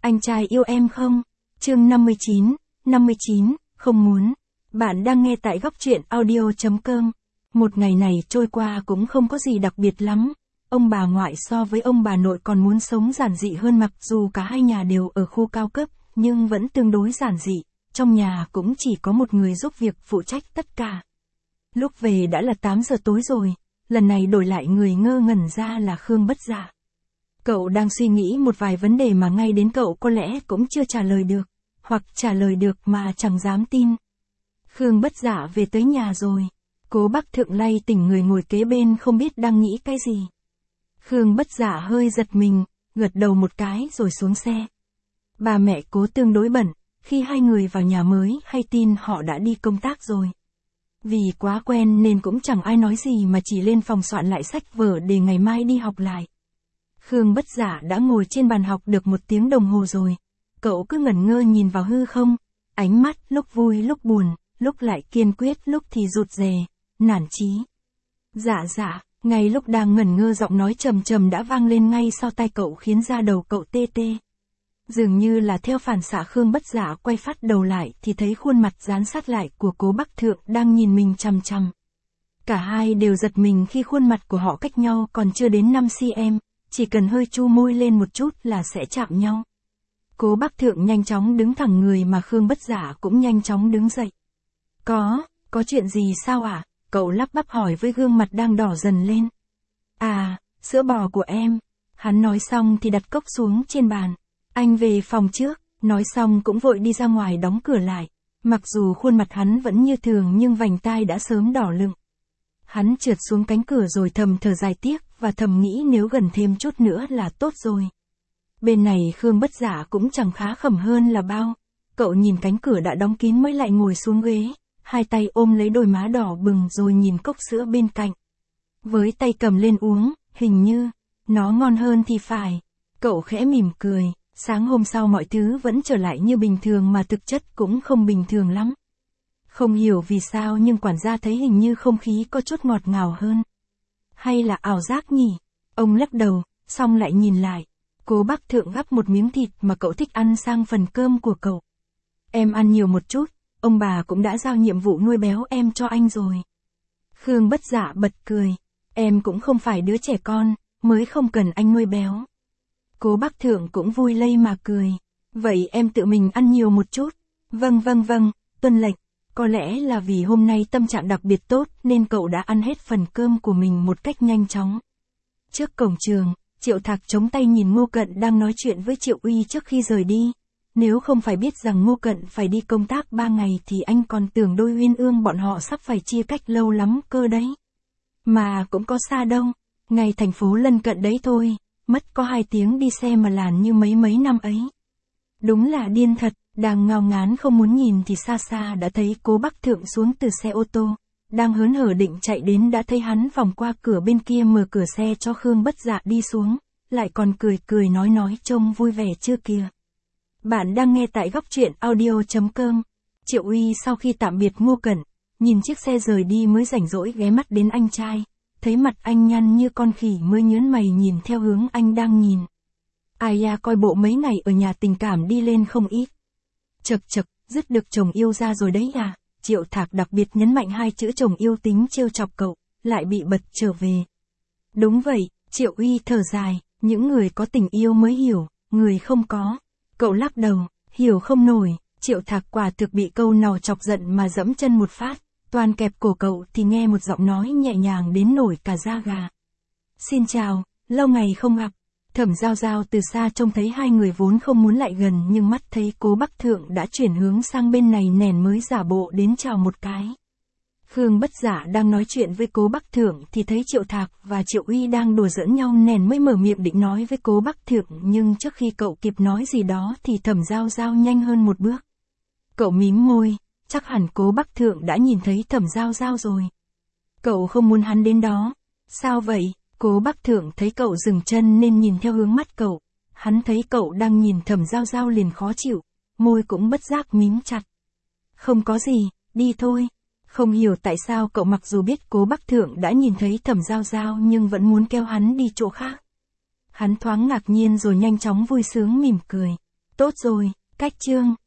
Anh trai yêu em không? Chương 59, không muốn. Bạn đang nghe tại góc truyện audio.com. Một ngày này trôi qua cũng không có gì đặc biệt lắm. Ông bà ngoại so với ông bà nội còn muốn sống giản dị hơn, mặc dù cả hai nhà đều ở khu cao cấp, nhưng vẫn tương đối giản dị. Trong nhà cũng chỉ có một người giúp việc phụ trách tất cả. Lúc về đã là 8 giờ tối rồi, lần này đổi lại người ngơ ngẩn ra là Khương Bất Dạ. Cậu đang suy nghĩ một vài vấn đề mà ngay đến cậu có lẽ cũng chưa trả lời được, hoặc trả lời được mà chẳng dám tin. Khương Bất Dạ về tới nhà rồi. Cố Bắc Thượng lay tỉnh người ngồi kế bên không biết đang nghĩ cái gì. Khương Bất Dạ hơi giật mình, gật đầu một cái rồi xuống xe. Bà mẹ Cố tương đối bận, khi hai người vào nhà mới hay tin họ đã đi công tác rồi. Vì quá quen nên cũng chẳng ai nói gì mà chỉ lên phòng soạn lại sách vở để ngày mai đi học lại. Khương Bất Dạ đã ngồi trên bàn học được 1 tiếng đồng hồ rồi. Cậu cứ ngẩn ngơ nhìn vào hư không, ánh mắt lúc vui lúc buồn, lúc lại kiên quyết, lúc thì rụt rè, nản chí. Dạ, ngay lúc đang ngẩn ngơ giọng nói trầm trầm đã vang lên ngay sau tai cậu khiến da đầu cậu tê tê. Dường như là theo phản xạ Khương Bất Dạ quay phát đầu lại thì thấy khuôn mặt dán sát lại của Cố Bắc Thượng đang nhìn mình chằm chằm. Cả hai đều giật mình khi khuôn mặt của họ cách nhau còn chưa đến 5 cm, chỉ cần hơi chu môi lên một chút là sẽ chạm nhau. Cố Bắc Thượng nhanh chóng đứng thẳng người mà Khương Bất Dạ cũng nhanh chóng đứng dậy. Có chuyện gì sao ạ? Cậu lắp bắp hỏi với gương mặt đang đỏ dần lên. À, sữa bò của em. Hắn nói xong thì đặt cốc xuống trên bàn. Anh về phòng trước, nói xong cũng vội đi ra ngoài đóng cửa lại. Mặc dù khuôn mặt hắn vẫn như thường nhưng vành tai đã sớm đỏ lựng. Hắn trượt xuống cánh cửa rồi thầm thở dài tiếc và thầm nghĩ nếu gần thêm chút nữa là tốt rồi. Bên này Khương Bất Dạ cũng chẳng khá khẩm hơn là bao. Cậu nhìn cánh cửa đã đóng kín mới lại ngồi xuống ghế, hai tay ôm lấy đôi má đỏ bừng rồi nhìn cốc sữa bên cạnh. Với tay cầm lên uống, hình như nó ngon hơn thì phải. Cậu khẽ mỉm cười. Sáng hôm sau mọi thứ vẫn trở lại như bình thường mà thực chất cũng không bình thường lắm. Không hiểu vì sao nhưng quản gia thấy hình như không khí có chút ngọt ngào hơn. Hay là ảo giác nhỉ? Ông lắc đầu, xong lại nhìn lại. Cố Bắc Thượng gắp một miếng thịt mà cậu thích ăn sang phần cơm của cậu. Em ăn nhiều một chút, ông bà cũng đã giao nhiệm vụ nuôi béo em cho anh rồi. Khương Bất Dạ bật cười. Em cũng không phải đứa trẻ con, mới không cần anh nuôi béo. Cố Bắc Thượng cũng vui lây mà cười. Vậy em tự mình ăn nhiều một chút. Vâng, tuân lệnh. Có lẽ là vì hôm nay tâm trạng đặc biệt tốt nên cậu đã ăn hết phần cơm của mình một cách nhanh chóng. Trước cổng trường, Triệu Thạc chống tay nhìn Ngô Cận đang nói chuyện với Triệu Uy trước khi rời đi. Nếu không phải biết rằng Ngô Cận phải đi công tác 3 ngày thì anh còn tưởng đôi Uyên Ương bọn họ sắp phải chia cách lâu lắm cơ đấy. Mà cũng có xa đâu, ngay thành phố lân cận đấy thôi. Mất có 2 tiếng đi xe mà làn như mấy năm ấy. Đúng là điên thật, đang ngao ngán không muốn nhìn thì xa xa đã thấy Cố Bắc Thượng xuống từ xe ô tô. Đang hớn hở định chạy đến đã thấy hắn vòng qua cửa bên kia mở cửa xe cho Khương Bất Dạ đi xuống. Lại còn cười nói trông vui vẻ chưa kìa. Bạn đang nghe tại góc truyện audio.com. Triệu Uy sau khi tạm biệt Ngô Cẩn, nhìn chiếc xe rời đi mới rảnh rỗi ghé mắt đến anh trai. Thấy mặt anh nhăn như con khỉ mới nhớn mày nhìn theo hướng anh đang nhìn. Ai da coi bộ mấy ngày ở nhà tình cảm đi lên không ít. Chật, dứt được chồng yêu ra rồi đấy à. Triệu Thạc đặc biệt nhấn mạnh 2 chữ chồng yêu tính trêu chọc cậu, lại bị bật trở về. Đúng vậy, Triệu Uy thở dài, những người có tình yêu mới hiểu, người không có. Cậu lắc đầu, hiểu không nổi. Triệu Thạc quả thực bị câu nào chọc giận mà dẫm chân một phát. Toàn kẹp cổ cậu thì nghe một giọng nói nhẹ nhàng đến nổi cả da gà. Xin chào, lâu ngày không gặp. Thẩm Giao Giao từ xa trông thấy hai người vốn không muốn lại gần nhưng mắt thấy Cố Bắc Thượng đã chuyển hướng sang bên này nèn mới giả bộ đến chào một cái. Khương Bất Dạ đang nói chuyện với Cố Bắc Thượng thì thấy Triệu Thạc và Triệu Uy đang đùa giỡn nhau nèn mới mở miệng định nói với Cố Bắc Thượng nhưng trước khi cậu kịp nói gì đó thì Thẩm Giao Giao nhanh hơn một bước. Cậu mím môi. Chắc hẳn Cố Bắc Thượng đã nhìn thấy Thẩm Giao Giao rồi. Cậu không muốn hắn đến đó. Sao vậy? Cố Bắc Thượng thấy cậu dừng chân nên nhìn theo hướng mắt cậu. Hắn thấy cậu đang nhìn Thẩm Giao Giao liền khó chịu, môi cũng bất giác mím chặt. Không có gì, đi thôi. Không hiểu tại sao cậu mặc dù biết Cố Bắc Thượng đã nhìn thấy Thẩm Giao Giao nhưng vẫn muốn kéo hắn đi chỗ khác. Hắn thoáng ngạc nhiên rồi nhanh chóng vui sướng mỉm cười. Tốt rồi, cách chương.